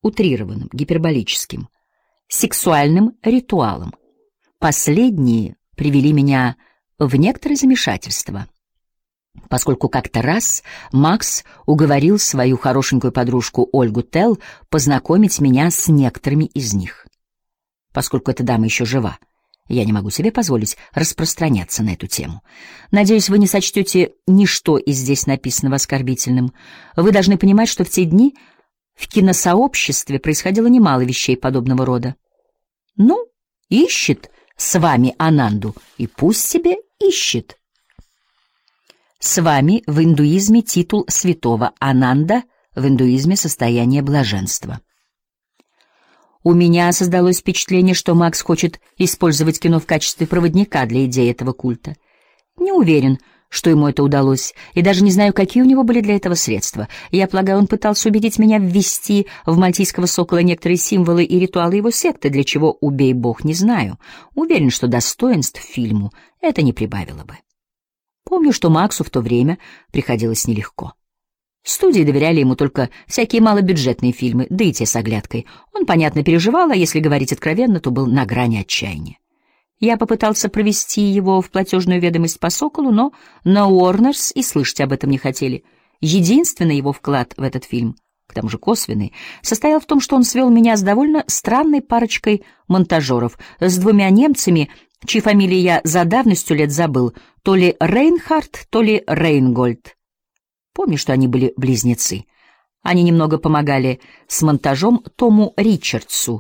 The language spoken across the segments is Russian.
утрированным, гиперболическим, сексуальным ритуалом. Последние привели меня в некоторое замешательство, поскольку как-то раз Макс уговорил свою хорошенькую подружку Ольгу Телл познакомить меня с некоторыми из них. Поскольку эта дама еще жива, я не могу себе позволить распространяться на эту тему. Надеюсь, вы не сочтете ничто из здесь написанного оскорбительным. Вы должны понимать, что в те дни в киносообществе происходило немало вещей подобного рода. Ну, ищет с вами Ананду, и пусть себе ищет. С вами в индуизме титул святого, Ананда в индуизме состояние блаженства. У меня создалось впечатление, что Макс хочет использовать кино в качестве проводника для идеи этого культа. Не уверен, что ему это удалось, и даже не знаю, какие у него были для этого средства. Я полагаю, он пытался убедить меня ввести в мальтийского сокола некоторые символы и ритуалы его секты, для чего, убей бог, не знаю. Уверен, что достоинств фильму это не прибавило бы. Помню, что Максу в то время приходилось нелегко. Студии доверяли ему только всякие малобюджетные фильмы, да и те с оглядкой. Он, понятно, переживал, а если говорить откровенно, то был на грани отчаяния. Я попытался провести его в платежную ведомость по «Соколу», но на Уорнерс и слышать об этом не хотели. Единственный его вклад в этот фильм, к тому же косвенный, состоял в том, что он свел меня с довольно странной парочкой монтажеров, с двумя немцами, чьи фамилии я за давностью лет забыл, то ли Рейнхард, то ли Рейнгольд. Помню, что они были близнецы. Они немного помогали с монтажом Тому Ричардсу.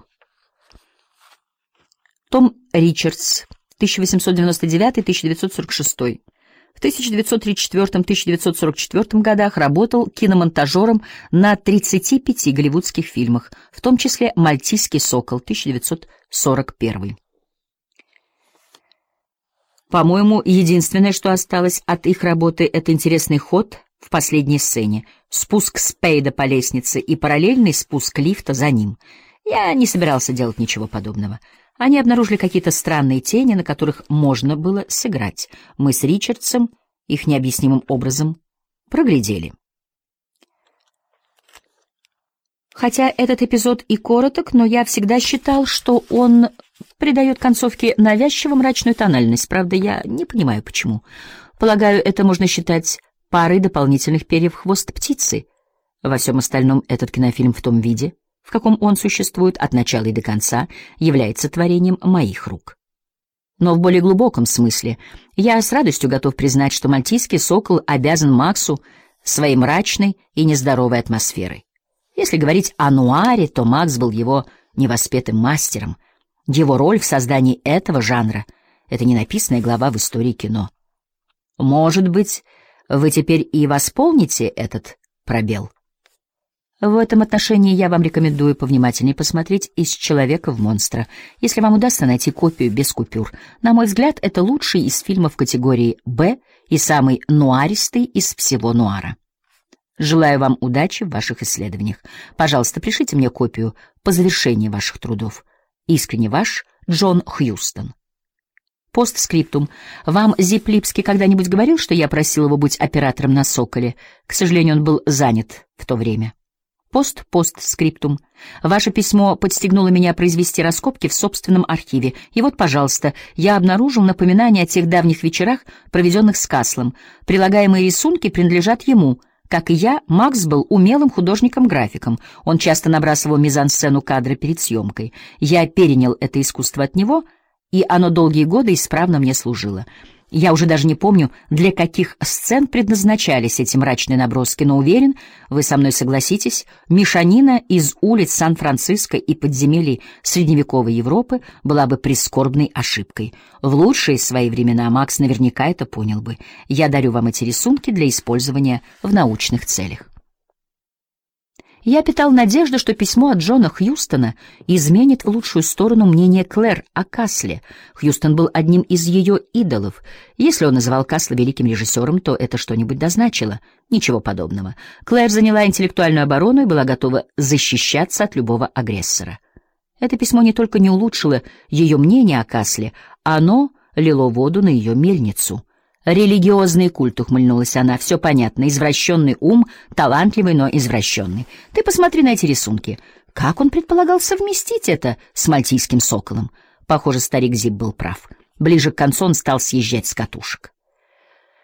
Том Ричардс, 1899-1946. В 1934-1944 годах работал киномонтажером на 35 голливудских фильмах, в том числе «Мальтийский сокол», 1941. По-моему, единственное, что осталось от их работы, это интересный ход в последней сцене, спуск Спейда по лестнице и параллельный спуск лифта за ним. Я не собирался делать ничего подобного. Они обнаружили какие-то странные тени, на которых можно было сыграть. Мы с Ричардсом их необъяснимым образом проглядели. Хотя этот эпизод и короток, но я всегда считал, что он придает концовке навязчиво мрачную тональность. Правда, я не понимаю, почему. Полагаю, это можно считать парой дополнительных перьев в хвост птицы. Во всем остальном этот кинофильм в том виде, в каком он существует от начала и до конца, является творением моих рук. Но в более глубоком смысле я с радостью готов признать, что «Мальтийский сокол» обязан Максу своей мрачной и нездоровой атмосферой. Если говорить о нуаре, то Макс был его невоспетым мастером. Его роль в создании этого жанра — это ненаписанная глава в истории кино. Может быть, вы теперь и восполните этот пробел? В этом отношении я вам рекомендую повнимательнее посмотреть «Из человека в монстра», если вам удастся найти копию без купюр. На мой взгляд, это лучший из фильмов категории «Б» и самый нуаристый из всего нуара. Желаю вам удачи в ваших исследованиях. Пожалуйста, пришлите мне копию по завершении ваших трудов. Искренне ваш, Джон Хьюстон. Постскриптум. Вам Зип Липский когда-нибудь говорил, что я просил его быть оператором на «Соколе»? К сожалению, он был занят в то время. Постскриптум. Ваше письмо подстегнуло меня произвести раскопки в собственном архиве. И вот, пожалуйста, я обнаружил напоминание о тех давних вечерах, проведенных с Каслом. Прилагаемые рисунки принадлежат ему. Как и я, Макс был умелым художником-графиком. Он часто набрасывал мизансцену кадра перед съемкой. Я перенял это искусство от него, и оно долгие годы исправно мне служило. Я уже даже не помню, для каких сцен предназначались эти мрачные наброски, но уверен, вы со мной согласитесь, мешанина из улиц Сан-Франциско и подземелий средневековой Европы была бы прискорбной ошибкой. В лучшие свои времена Макс наверняка это понял бы. Я дарю вам эти рисунки для использования в научных целях. Я питал надежду, что письмо от Джона Хьюстона изменит в лучшую сторону мнение Клэр о Касле. Хьюстон был одним из ее идолов. Если он называл Касла великим режиссером, то это что-нибудь дозначило. Ничего подобного. Клэр заняла интеллектуальную оборону и была готова защищаться от любого агрессора. Это письмо не только не улучшило ее мнение о Касле, оно лило воду на ее мельницу. «Религиозный культ», — ухмыльнулась она, — «все понятно, извращенный ум, талантливый, но извращенный. Ты посмотри на эти рисунки. Как он предполагал совместить это с мальтийским соколом? Похоже, старик Зип был прав. Ближе к концу он стал съезжать с катушек.